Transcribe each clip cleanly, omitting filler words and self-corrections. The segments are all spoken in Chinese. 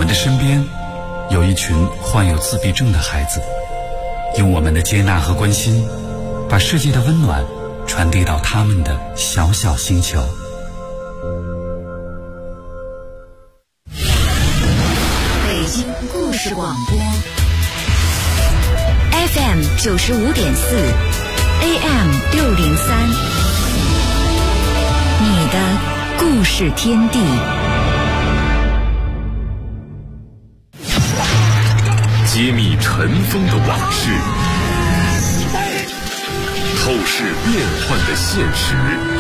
们的身边有一群患有自闭症的孩子，用我们的接纳和关心，把世界的温暖传递到他们的小小星球。 北京故事广播 FM 95.4 AM 603，你的故事天地。 揭秘尘封的往事，透视变幻的现实，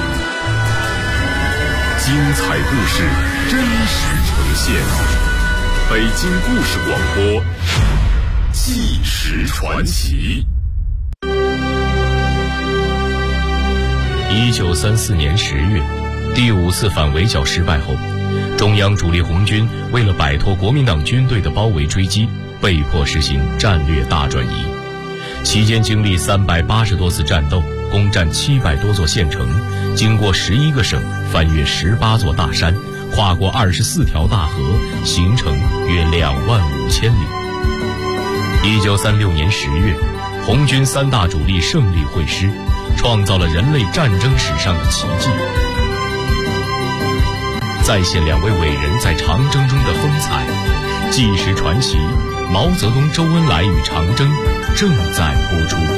精彩故事真实呈现。北京故事广播，纪实传奇。 1934年10月，第5次反围剿失败后，中央主力红军为了摆脱国民党军队的包围追击，被迫实行战略大转移。期间经历380多次战斗，攻占700多座县城，经过11个省，翻越18座大山，跨过24条大河，行程约25000里。1936年10月，红军3大主力胜利会师，创造了人类战争史上的奇迹。再现2位伟人在长征中的风采，纪实传奇毛泽东、周恩来与长征正在播出。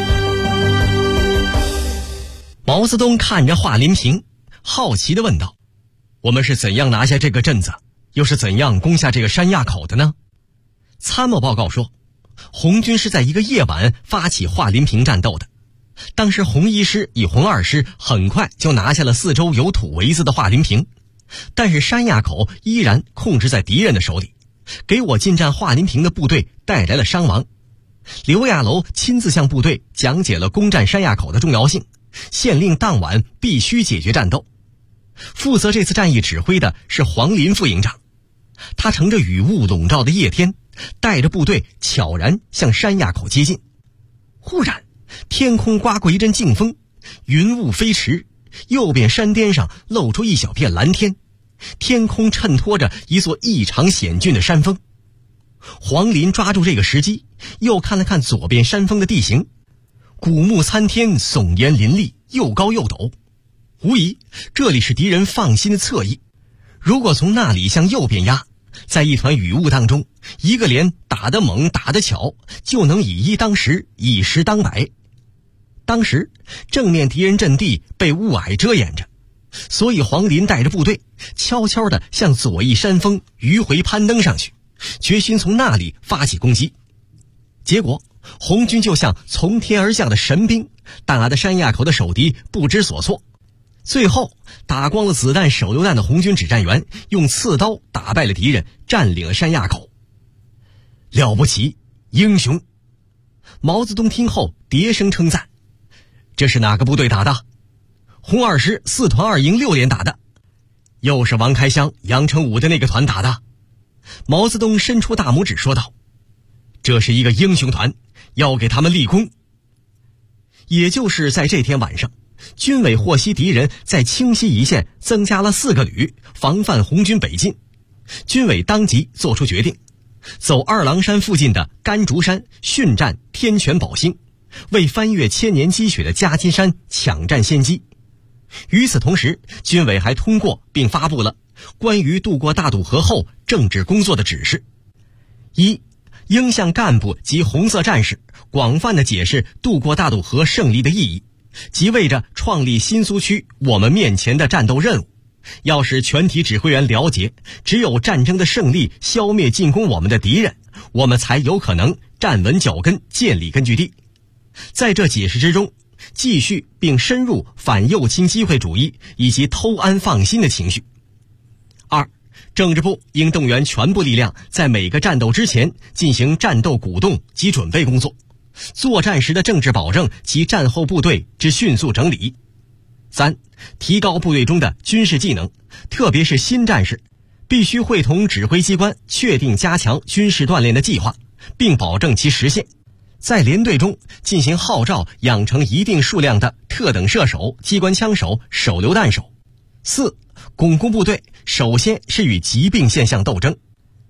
毛泽东看着华林坪，好奇地问道：我们是怎样拿下这个镇子，又是怎样攻下这个山垭口的呢？参谋报告说，红军是在一个夜晚发起华林坪战斗的。当时红一师与红二师很快就拿下了四周有土围子的华林坪，但是山垭口依然控制在敌人的手里，给我进占华林坪的部队带来了伤亡。刘亚楼亲自向部队讲解了攻占山垭口的重要性，县令当晚必须解决战斗。负责这次战役指挥的是黄林副营长，他乘着雨雾笼罩的夜天，带着部队悄然向山垭口接近。忽然天空刮过一阵劲风，云雾飞驰，右边山巅上露出一小片蓝天，天空衬托着一座异常险峻的山峰。黄林抓住这个时机，又看了看左边山峰的地形，古木参天，耸岩林立，又高又陡，无疑这里是敌人放心的侧翼。如果从那里向右边压，在一团雨雾当中，一个连打得猛打得巧，就能以一当十，以十当百。当时正面敌人阵地被雾霭遮掩着，所以黄林带着部队悄悄地向左翼山峰迂回攀登上去，决心从那里发起攻击。结果红军就像从天而降的神兵，打得山垭口的守敌不知所措。最后打光了子弹手榴弹的红军指战员用刺刀打败了敌人，占领了山垭口。了不起，英雄！毛泽东听后迭声称赞。这是哪个部队打的？红二师4团2营6连打的。又是王开湘、杨成武的那个团打的。毛泽东伸出大拇指说道：这是一个英雄团，要给他们立功。也就是在这天晚上，军委获悉敌人在清溪一线增加了4个旅，防范红军北进。军委当即做出决定，走二郎山附近的甘竹山训战天泉宝兴，为翻越千年积雪的夹金山抢占先机。与此同时，军委还通过并发布了关于渡过大渡河后政治工作的指示。一，应向干部及红色战士广泛地解释渡过大渡河胜利的意义，即为着创立新苏区我们面前的战斗任务，要使全体指挥员了解，只有战争的胜利消灭进攻我们的敌人，我们才有可能站稳脚跟，建立根据地。在这解释之中，继续并深入反右倾机会主义以及偷安放心的情绪。二，政治部应动员全部力量，在每个战斗之前进行战斗鼓动及准备工作，作战时的政治保证及战后部队之迅速整理。三，提高部队中的军事技能，特别是新战士，必须会同指挥机关确定加强军事锻炼的计划，并保证其实现。在连队中进行号召，养成一定数量的特等射手、机关枪手、手榴弹手。四，巩固部队首先是与疾病现象斗争。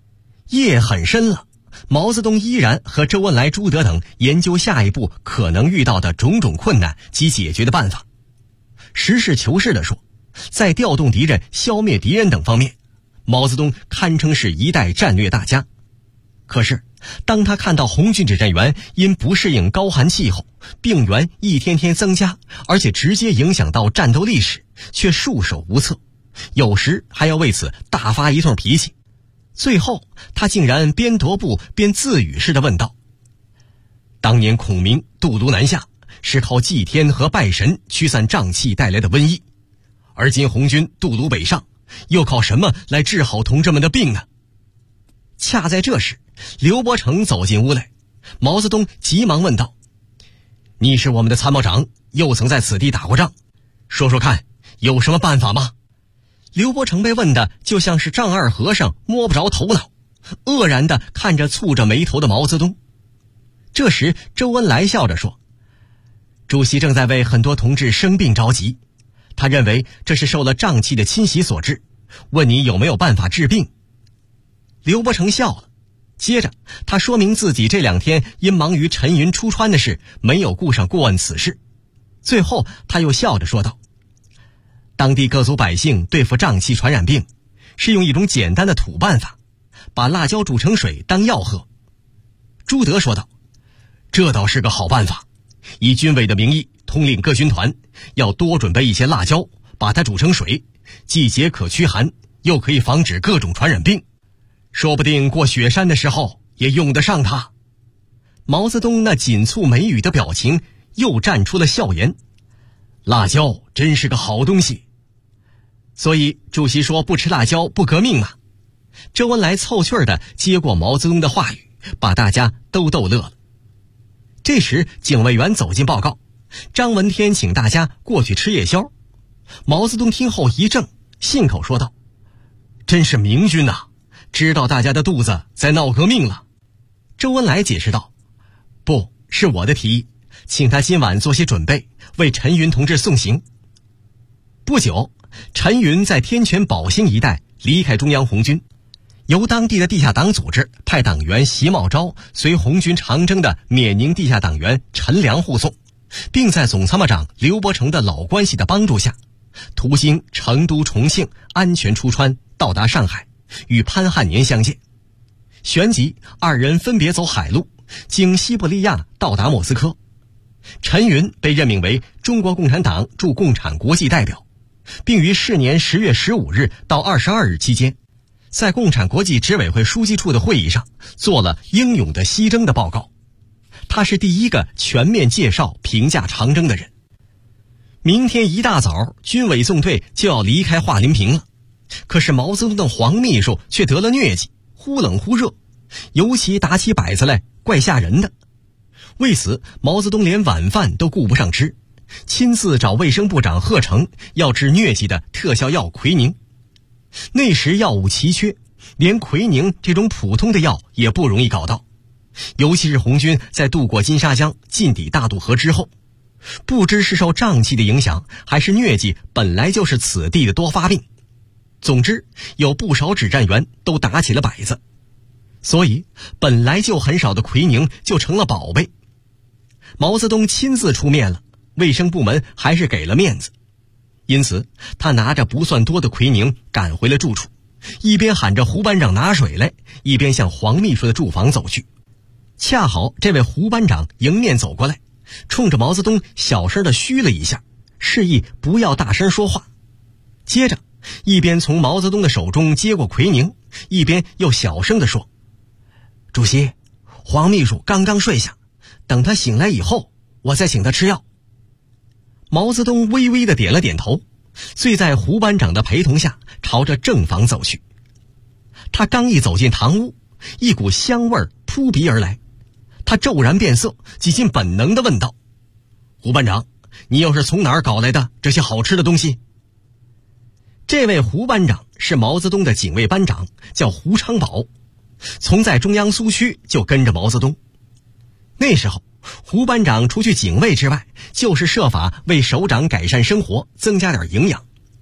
夜很深了，毛泽东依然和周恩来、朱德等研究下一步可能遇到的种种困难及解决的办法。实事求是地说，在调动敌人、消灭敌人等方面，毛泽东堪称是一代战略大家。可是当他看到红军指战员因不适应高寒气候，病源一天天增加，而且直接影响到战斗力时，却束手无策，有时还要为此大发一通脾气。最后他竟然边踱步边自语似的问道：当年孔明渡毒南下，是靠祭天和拜神驱散瘴气带来的瘟疫，而今红军渡毒北上，又靠什么来治好同志们的病呢？恰在这时，刘伯承走进屋来，毛泽东急忙问道：你是我们的参谋长，又曾在此地打过仗，说说看，有什么办法吗？刘伯承被问的就像是丈二和尚摸不着头脑，愕然地看着蹙着眉头的毛泽东。这时周恩来笑着说：主席正在为很多同志生病着急，他认为这是受了瘴气的侵袭所致，问你有没有办法治病。刘伯承笑了，接着他说明自己这2天因忙于陈云出川的事，没有顾上过问此事。最后他又笑着说道：当地各族百姓对付瘴气传染病，是用一种简单的土办法，把辣椒煮成水当药喝。朱德说道：这倒是个好办法，以军委的名义统领各军团，要多准备一些辣椒，把它煮成水，既解渴驱寒，又可以防止各种传染病，说不定过雪山的时候也用得上它。毛泽东那紧蹙眉宇的表情又绽出了笑颜：辣椒真是个好东西。所以主席说不吃辣椒不革命嘛。周恩来凑趣儿地接过毛泽东的话语，把大家都逗乐了。这时警卫员走进报告，张闻天请大家过去吃夜宵。毛泽东听后一怔，信口说道：真是明君啊，知道大家的肚子在闹革命了。周恩来解释道：不是我的提议，请他今晚做些准备，为陈云同志送行。不久，陈云在天泉宝兴一带离开中央红军，由当地的地下党组织派党员习茂昭随红军长征的缅宁地下党员陈良护送，并在总参谋长刘伯承的老关系的帮助下，途经成都、重庆，安全出川，到达上海，与潘汉年相见。旋即2人分别走海路，经西伯利亚到达莫斯科。陈云被任命为中国共产党驻共产国际代表，并于是年10月15日到22日期间，在共产国际执委会书记处的会议上做了英勇的西征的报告。他是第一个全面介绍评价长征的人。明天一大早，军委纵队就要离开华林坪了，可是毛泽东的黄秘书却得了疟疾，忽冷忽热，尤其打起摆子来怪吓人的。为此毛泽东连晚饭都顾不上吃，亲自找卫生部长贺成要治疟疾的特效药奎宁。那时药物奇缺，连奎宁这种普通的药也不容易搞到，尤其是红军在渡过金沙江进抵大渡河之后，不知是受瘴气的影响，还是疟疾本来就是此地的多发病，总之有不少指战员都打起了摆子，所以本来就很少的奎宁就成了宝贝。毛泽东亲自出面了，卫生部门还是给了面子，因此他拿着不算多的奎宁赶回了住处，一边喊着胡班长拿水来，一边向黄秘书的住房走去。恰好这位胡班长迎面走过来，冲着毛泽东小声地嘘了一下，示意不要大声说话。接着一边从毛泽东的手中接过奎宁，一边又小声地说：主席，黄秘书刚刚睡下，等他醒来以后我再请他吃药。毛泽东微微地点了点头，遂在胡班长的陪同下朝着正房走去。他刚一走进堂屋，一股香味扑鼻而来，他骤然变色，几近本能地问道：胡班长，你又是从哪儿搞来的这些好吃的东西？这位胡班长是毛泽东的警卫班长，叫胡昌宝，从在中央苏区就跟着毛泽东。那时候胡班长除去警卫之外，就是设法为首长改善生活，增加点营养。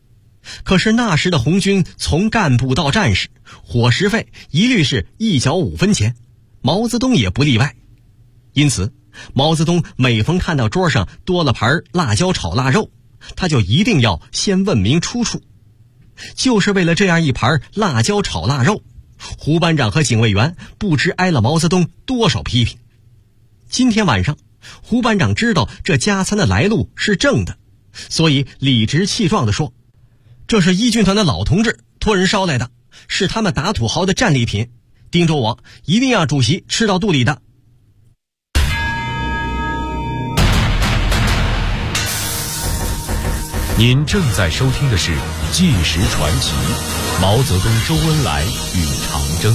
可是那时的红军从干部到战士，伙食费一律是1角5分钱，毛泽东也不例外。因此毛泽东每逢看到桌上多了盘辣椒炒腊肉，他就一定要先问明出处。就是为了这样一盘辣椒炒腊肉，胡班长和警卫员不知挨了毛泽东多少批评。今天晚上胡班长知道这加餐的来路是正的，所以理直气壮地说，这是一军团的老同志托人捎来的，是他们打土豪的战利品，叮嘱我一定让主席吃到肚里的。 您正在收听的是《纪实传奇》，毛泽东、周恩来与长征。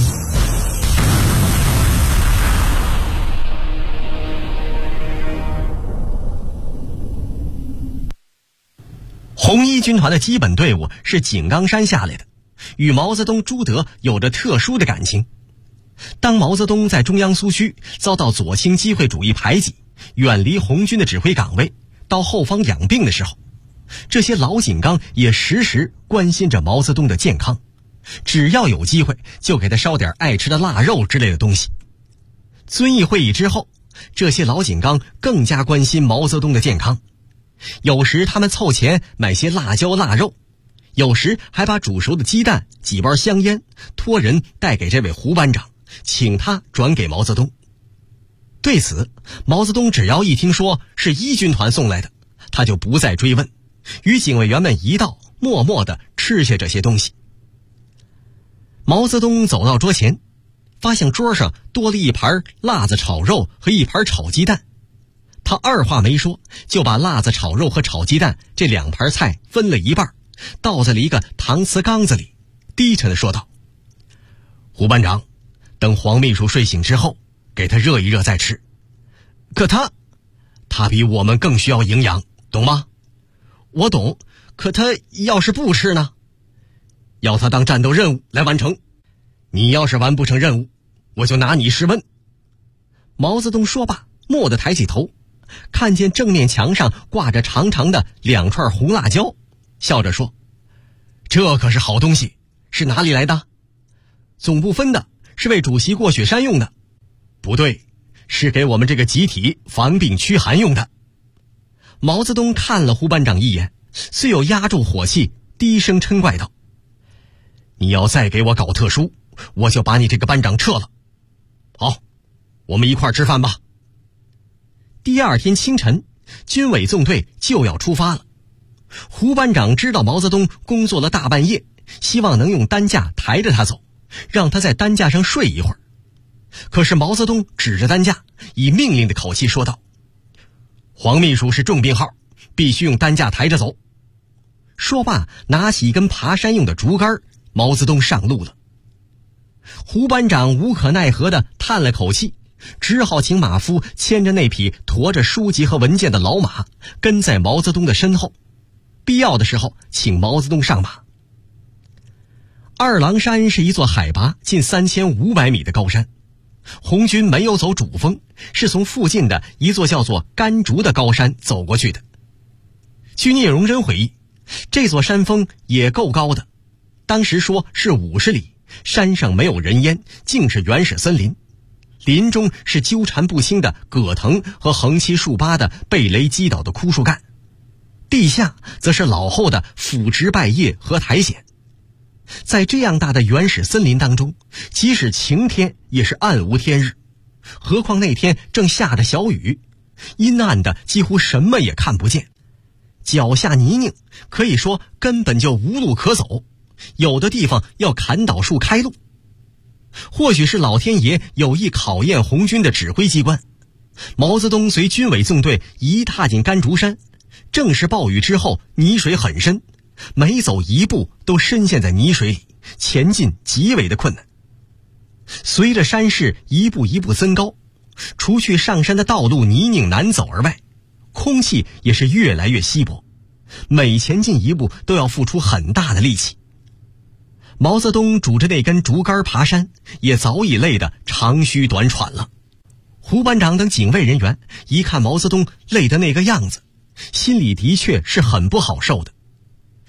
红一军团的基本队伍是井冈山下来的，与毛泽东、朱德有着特殊的感情。当毛泽东在中央苏区遭到左倾机会主义排挤，远离红军的指挥岗位，到后方养病的时候，这些老井冈也时时关心着毛泽东的健康，只要有机会就给他烧点爱吃的腊肉之类的东西。遵义会议之后，这些老井冈更加关心毛泽东的健康，有时他们凑钱买些辣椒腊肉，有时还把煮熟的鸡蛋、几包香烟托人带给这位胡班长，请他转给毛泽东。对此，毛泽东只要一听说是一军团送来的，他就不再追问，与警卫员们一道默默地吃下这些东西。毛泽东走到桌前，发现桌上多了一盘辣子炒肉和一盘炒鸡蛋，他二话没说，就把辣子炒肉和炒鸡蛋这2盘菜分了一半，倒在了一个搪瓷缸子里，低沉地说道：胡班长，等黄秘书睡醒之后，给他热一热再吃。可他比我们更需要营养，懂吗？我懂，可他要是不吃呢？要他当战斗任务来完成，你要是完不成任务，我就拿你试问。毛泽东说罢，蓦地抬起头，看见正面墙上挂着长长的2串红辣椒，笑着说：这可是好东西，是哪里来的？总部分的，是为主席过雪山用的。不对，是给我们这个集体防病驱寒用的。毛泽东看了胡班长一眼，虽有压住火气，低声嗔怪道：你要再给我搞特殊，我就把你这个班长撤了。好，我们一块儿吃饭吧。第二天清晨，军委纵队就要出发了。胡班长知道毛泽东工作了大半夜，希望能用担架抬着他走，让他在担架上睡一会儿。可是毛泽东指着担架，以命令的口气说道：黄秘书是重病号，必须用担架抬着走。说罢，拿起一根爬山用的竹竿，毛泽东上路了。胡班长无可奈何地叹了口气，只好请马夫牵着那匹驮着书籍和文件的老马，跟在毛泽东的身后，必要的时候请毛泽东上马。二郎山是一座海拔近3500米的高山，红军没有走主峰，是从附近的一座叫做甘竹的高山走过去的。据聂荣臻回忆，这座山峰也够高的，当时说是50里，山上没有人烟，竟是原始森林，林中是纠缠不清的葛藤和横七竖八的被雷击倒的枯树干，地下则是老厚的腐殖败叶和苔藓。在这样大的原始森林当中，即使晴天也是暗无天日，何况那天正下着小雨，阴暗的几乎什么也看不见，脚下泥泞，可以说根本就无路可走，有的地方要砍倒树开路。或许是老天爷有意考验红军的指挥机关，毛泽东随军委纵队一踏进甘竹山，正是暴雨之后，泥水很深，每走一步都深陷在泥水里，前进极为的困难。随着山势一步一步增高，除去上山的道路泥泞难走而外，空气也是越来越稀薄，每前进一步都要付出很大的力气。毛泽东拄着那根竹竿爬山，也早已累得长吁短喘了。胡班长等警卫人员一看毛泽东累得那个样子，心里的确是很不好受的。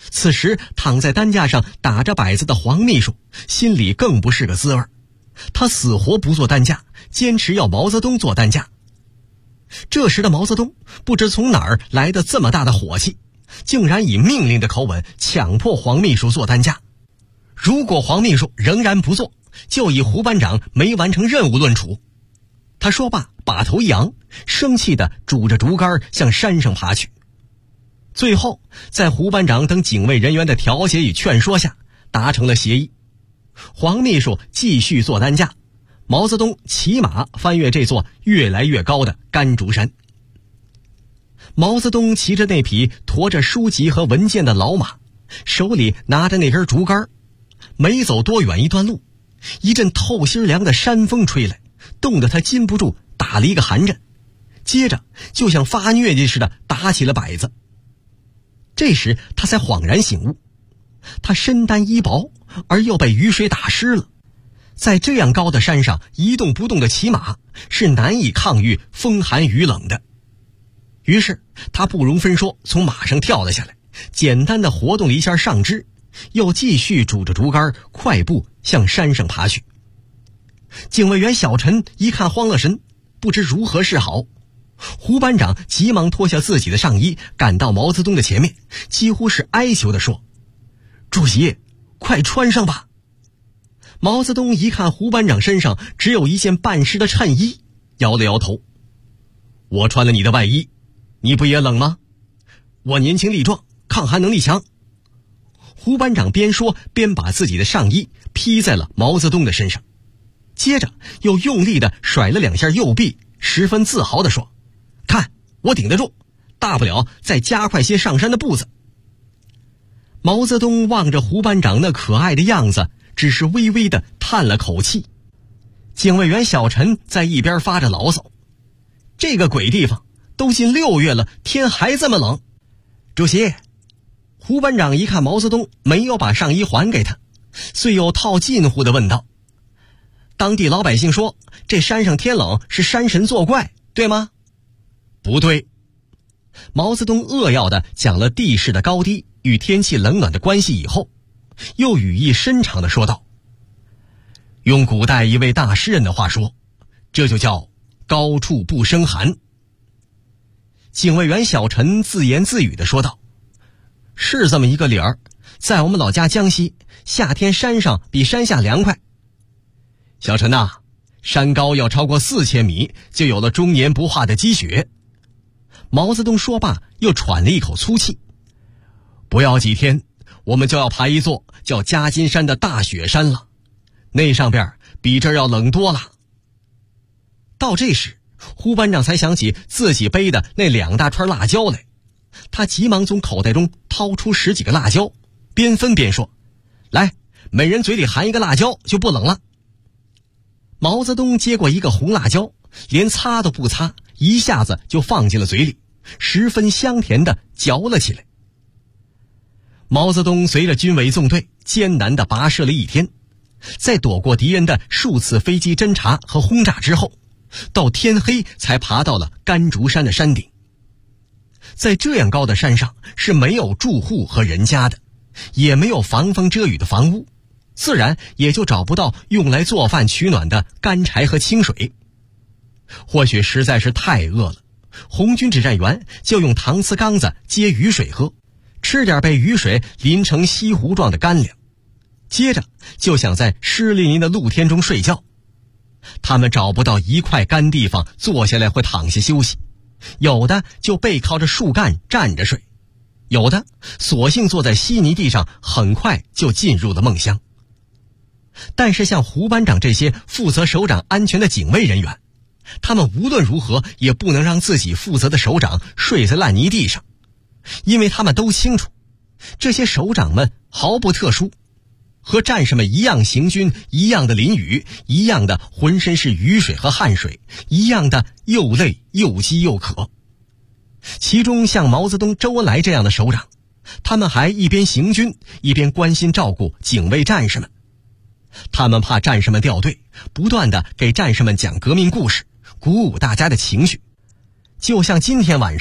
此时躺在担架上打着摆子的黄秘书心里更不是个滋味，他死活不坐担架，坚持要毛泽东坐担架。这时的毛泽东不知从哪儿来的这么大的火气，竟然以命令的口吻强迫黄秘书坐担架。如果黄秘书仍然不坐，就以胡班长没完成任务论处。他说罢，把头一扬，生气地拄着竹竿向山上爬去。最后在胡班长等警卫人员的调解与劝说下，达成了协议。黄秘书继续坐担架，毛泽东骑马翻越这座越来越高的甘竹山。毛泽东骑着那匹驮着书籍和文件的老马，手里拿着那根竹竿，没走多远一段路，一阵透心凉的山风吹来，冻得他禁不住打了一个寒颤，接着就像发疟疾似的打起了摆子。这时他才恍然醒悟，他身单衣薄，而又被雨水打湿了，在这样高的山上一动不动的骑马是难以抗御风寒雨冷的。于是他不容分说从马上跳了下来，简单的活动了一下上肢，又继续拄着竹竿快步向山上爬去。警卫员小陈一看慌了神，不知如何是好。胡班长急忙脱下自己的上衣，赶到毛泽东的前面，几乎是哀求地说：“主席，快穿上吧。”毛泽东一看胡班长身上只有一件半湿的衬衣，摇了摇头：“我穿了你的外衣，你不也冷吗？我年轻力壮，抗寒能力强。”胡班长边说边把自己的上衣披在了毛泽东的身上，接着又用力地甩了两下右臂，十分自豪地说：“看，我顶得住，大不了再加快些上山的步子。”毛泽东望着胡班长那可爱的样子，只是微微地叹了口气。警卫员小陈在一边发着牢骚：“这个鬼地方，都近6月了，天还这么冷。”主席，胡班长一看毛泽东没有把上衣还给他，遂又套近乎地问道：“当地老百姓说这山上天冷是山神作怪，对吗？”“不对。”毛泽东扼要地讲了地势的高低与天气冷暖的关系以后，又语意深长地说道：“用古代一位大诗人的话说，这就叫高处不胜寒。”警卫员小陈自言自语地说道：“是这么一个理儿，在我们老家江西，夏天山上比山下凉快。小陈呐，山高要超过4000米，就有了终年不化的积雪。”毛泽东说罢，又喘了一口粗气：“不要几天，我们就要爬一座叫夹金山的大雪山了，那上边比这儿要冷多了。”到这时，胡班长才想起自己背的那2大串辣椒来，他急忙从口袋中掏出10几个辣椒，边分边说：“来，每人嘴里含一个辣椒，就不冷了。”毛泽东接过一个红辣椒，连擦都不擦，一下子就放进了嘴里，十分香甜地嚼了起来。毛泽东随着军委纵队艰难地跋涉了一天，在躲过敌人的数次飞机侦察和轰炸之后，到天黑才爬到了甘竹山的山顶。在这样高的山上是没有住户和人家的，也没有防风遮雨的房屋，自然也就找不到用来做饭取暖的干柴和清水。或许实在是太饿了，红军指战员就用搪瓷缸子接雨水喝，吃点被雨水淋成稀糊状的干粮，接着就想在湿淋淋的露天中睡觉。他们找不到一块干地方坐下来或躺下休息，有的就背靠着树干站着睡，有的索性坐在稀泥地上，很快就进入了梦乡。但是像胡班长这些负责首长安全的警卫人员，他们无论如何也不能让自己负责的首长睡在烂泥地上，因为他们都清楚，这些首长们毫不特殊，和战士们一样行军，一样的淋雨，一样的浑身是雨水和汗水，一样的又累又饥又渴。其中像毛泽东、周恩来这样的首长，他们还一边行军一边关心照顾警卫战士们。他们怕战士们掉队，不断地给战士们讲革命故事，鼓舞大家的情绪。就像今天晚上，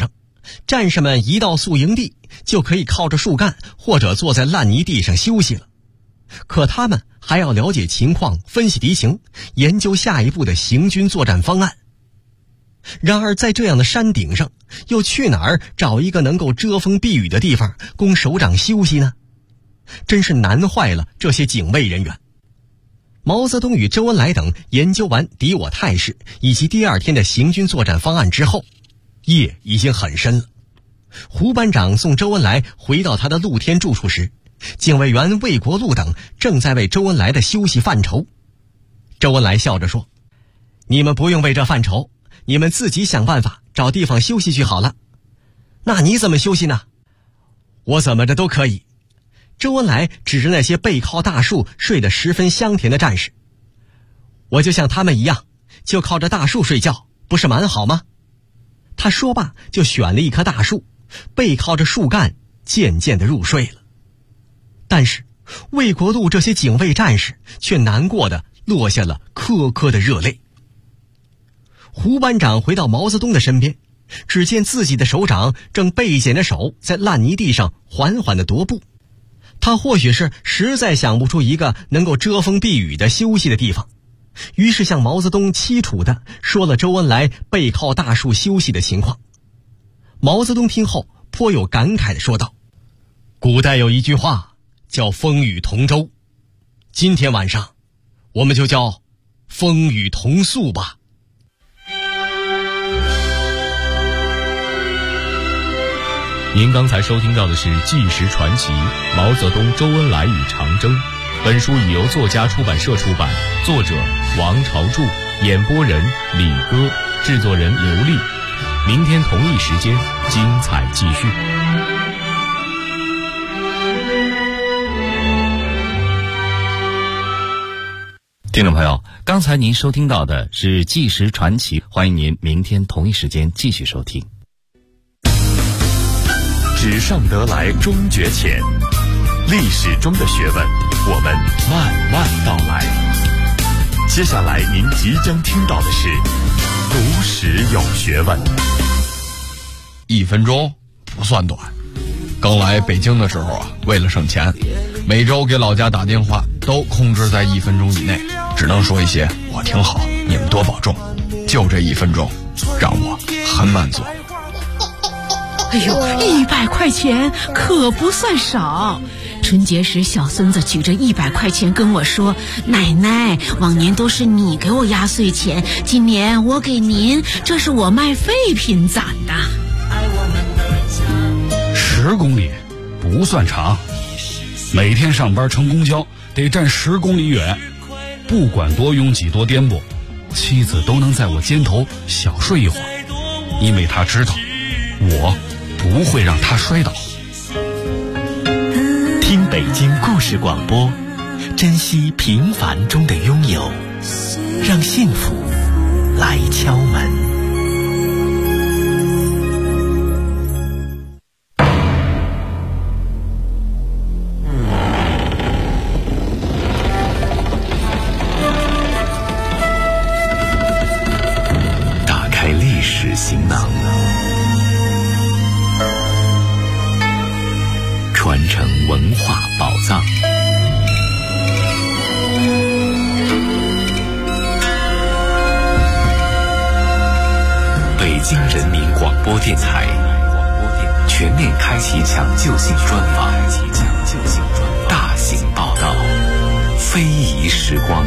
战士们一到宿营地，就可以靠着树干或者坐在烂泥地上休息了。可他们还要了解情况，分析敌情，研究下一步的行军作战方案。然而在这样的山顶上，又去哪儿找一个能够遮风避雨的地方供首长休息呢？真是难坏了这些警卫人员。毛泽东与周恩来等研究完敌我态势以及第二天的行军作战方案之后，夜已经很深了。胡班长送周恩来回到他的露天住处时，警卫员魏国禄等正在为周恩来的休息犯愁。周恩来笑着说：“你们不用为这犯愁，你们自己想办法找地方休息去好了。”“那你怎么休息呢？”“我怎么着都可以。”周恩来指着那些背靠大树睡得十分香甜的战士：“我就像他们一样，就靠着大树睡觉，不是蛮好吗？”他说罢就选了一棵大树，背靠着树干渐渐地入睡了。但是魏国禄这些警卫战士却难过地落下了颗颗的热泪。胡班长回到毛泽东的身边，只见自己的首长正背踮着手在烂泥地上缓缓地踱步。他或许是实在想不出一个能够遮风避雨的休息的地方，于是向毛泽东凄楚地说了周恩来背靠大树休息的情况。毛泽东听后颇有感慨地说道：“古代有一句话叫风雨同舟，今天晚上我们就叫风雨同宿吧。” 您刚才收听到的是《纪实传奇：毛泽东、周恩来与长征》。本书已由作家出版社出版，作者王朝柱，演播人李歌，制作人刘丽。明天同一时间，精彩继续。 听众朋友，刚才您收听到的是《纪实传奇》，欢迎您明天同一时间继续收听。 纸上得来终觉浅，历史中的学问，我们慢慢道来。接下来您即将听到的是读史有学问。 1分钟不算短。刚来北京的时候啊，为了省钱，每周给老家打电话都控制在1分钟以内，只能说一些我挺好，你们多保重。就这1分钟，让我很满足。 哎呦，100块钱可不算少。春节时，小孙子举着100块钱跟我说：“奶奶，往年都是你给我压岁钱，今年我给您，这是我卖废品攒的。 ”10公里不算长，每天上班乘公交得站10公里远，不管多拥挤多颠簸，妻子都能在我肩头小睡一会儿，因为她知道我不会让他摔倒。 听北京故事广播，珍惜平凡中的拥有，让幸福来敲门。 打开历史行囊，传承文化宝藏。北京人民广播电台全面开启抢救性专访，大型报道，非遗时光。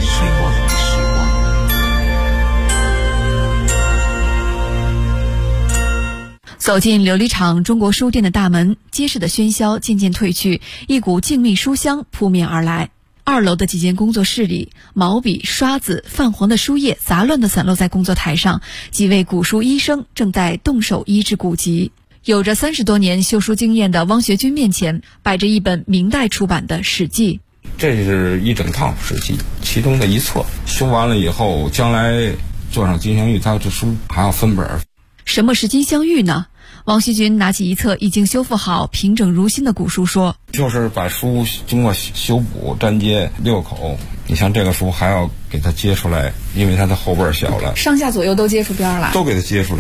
走进琉璃厂中国书店的大门，街市的喧嚣渐渐褪去，一股静谧书香扑面而来。2楼的几间工作室里，毛笔、刷子、泛黄的书页杂乱地散落在工作台上，几位古书医生正在动手医治古籍。有着30多年修书经验的汪学军面前摆着一本明代出版的《史记》。 这是一整套《史记》，其中的一册，修完了以后，将来做上金镶玉，它这书还要分本。 什么是金镶玉呢？汪学军拿起一册已经修复好、平整如新的古书说：“ 就是把书经过修补、粘接6口。你像这个书还要给它接出来，因为它的后背小了， 上下左右都接出边来， 都给它接出来。”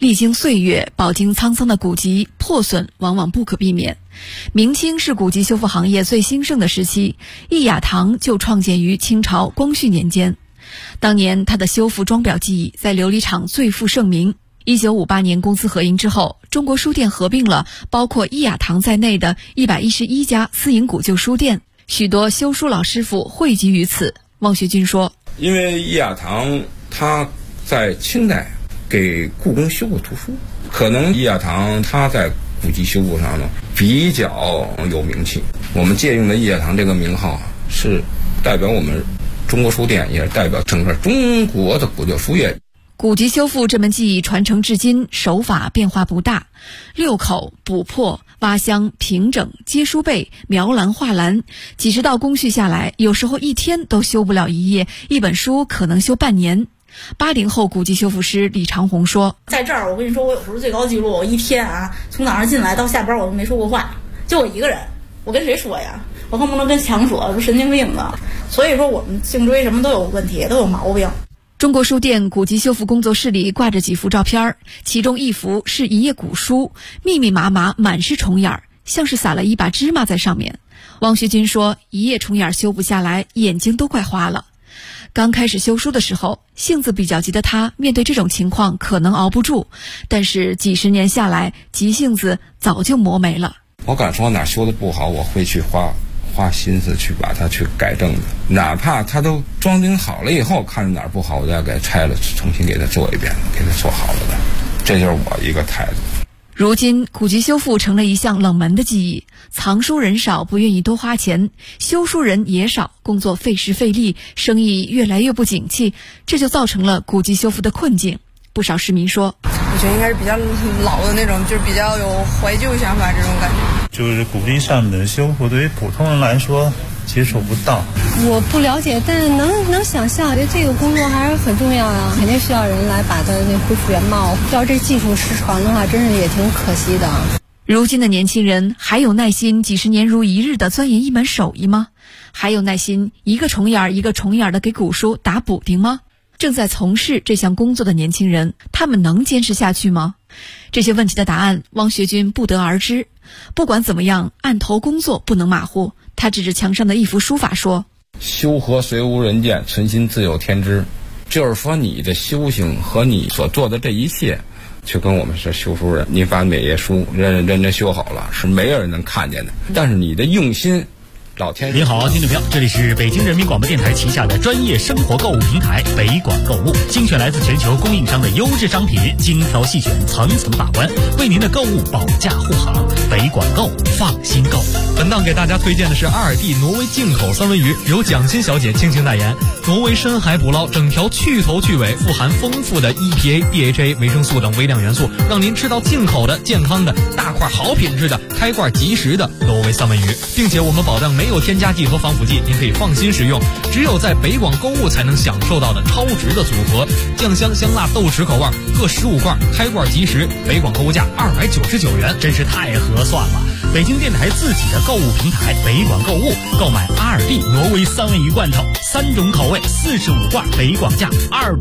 历经岁月，饱经沧桑的古籍破损往往不可避免。明清是古籍修复行业最兴盛的时期，易雅堂就创建于清朝光绪年间。当年它的修复装裱技艺在琉璃厂最负盛名。1958年公私合营之后，中国书店合并了包括易雅堂在内的111家私营古旧书店，许多修书老师傅汇集于此。汪学军说， 因为易雅堂它在清代给故宫修过图书，可能易雅堂它在古籍修复上呢比较有名气。我们借用的易雅堂这个名号是代表我们中国书店，也是代表整个中国的古旧书业。 古籍修复这门技艺传承至今，手法变化不大，六口、补破、挖箱、平整、接书背、描栏、画栏，几十道工序下来，有时候一天都修不了一页，一本书可能修半年。80后古籍修复师李长红说， 在这儿我跟你说，我有时候最高记录，我一天从早上进来到下班我都没说过话，就我一个人，我跟谁说呀？我更不能跟墙说，不神经病的。所以说我们颈椎什么都有问题，都有毛病。 中国书店古籍修复工作室里挂着几幅照片，其中一幅是一页古书，密密麻麻满是虫眼，像是撒了一把芝麻在上面。汪学军说，一页虫眼修不下来，眼睛都快花了。刚开始修书的时候，性子比较急的他面对这种情况可能熬不住，但是几十年下来，急性子早就磨没了。 我敢说哪修的不好，我会去花心思去把它去改正的，哪怕它都装订好了以后，看着哪儿不好，我再给拆了，重新给它做一遍，给它做好了的，这就是我一个态度。 如今古籍修复成了一项冷门的技艺，藏书人少，不愿意多花钱，修书人也少，工作费时费力，生意越来越不景气，这就造成了古籍修复的困境。不少市民说， 我觉得应该是比较老的那种，就是比较有怀旧想法这种感觉。 就是古籍上面的修复，对于普通人来说接触不到。 我不了解，但是能想象，这个工作还是很重要啊，肯定需要人来把它恢复原貌。要这技术失传的话，真是也挺可惜的。 如今的年轻人还有耐心几十年如一日的钻研一门手艺吗？还有耐心一个虫眼一个虫眼的给古书打补丁吗？正在从事这项工作的年轻人，他们能坚持下去吗？这些问题的答案，汪学军不得而知。不管怎么样，案头工作不能马虎。他指着墙上的一幅书法说， 修和虽无人见，存心自有天知。就是说你的修行和你所做的这一切，就跟我们是修书人，你把每页书认真修好了，是没有人能看见的，但是你的用心，老天。 您好，听众朋友，这里是北京人民广播电台旗下的专业生活购物平台北广购物，精选来自全球供应商的优质商品，精挑细选，层层把关，为您的购物保驾护航。北广购，放心购。 本档给大家推荐的是阿尔蒂挪威进口三文鱼，由蒋欣小姐倾情代言。挪威深海捕捞，整条去头去尾，富含丰富的 EPA、DHA、维生素等微量元素，让您吃到进口的、健康的、大块好品质的、开罐即食的挪威三文鱼，并且我们保证没有添加剂和防腐剂，您可以放心食用。只有在北广购物才能享受到的超值的组合，酱香香辣豆豉口味各15罐，开罐即食，北广购物价299元， 真是太合算了。北京电台自己的购物平台北广购物，购买阿尔蒂挪威三文鱼罐头，3种口味，45罐，北广价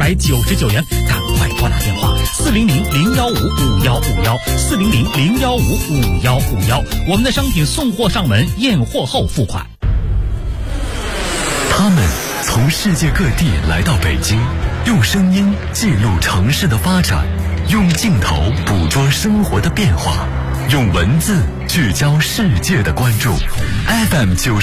299元，赶快拨打电话400-015-5151，400-015-5151，我们的商品送货上门，验货后付款。 他们从世界各地来到北京，用声音记录城市的发展，用镜头捕捉生活的变化，用文字聚焦世界的关注。FM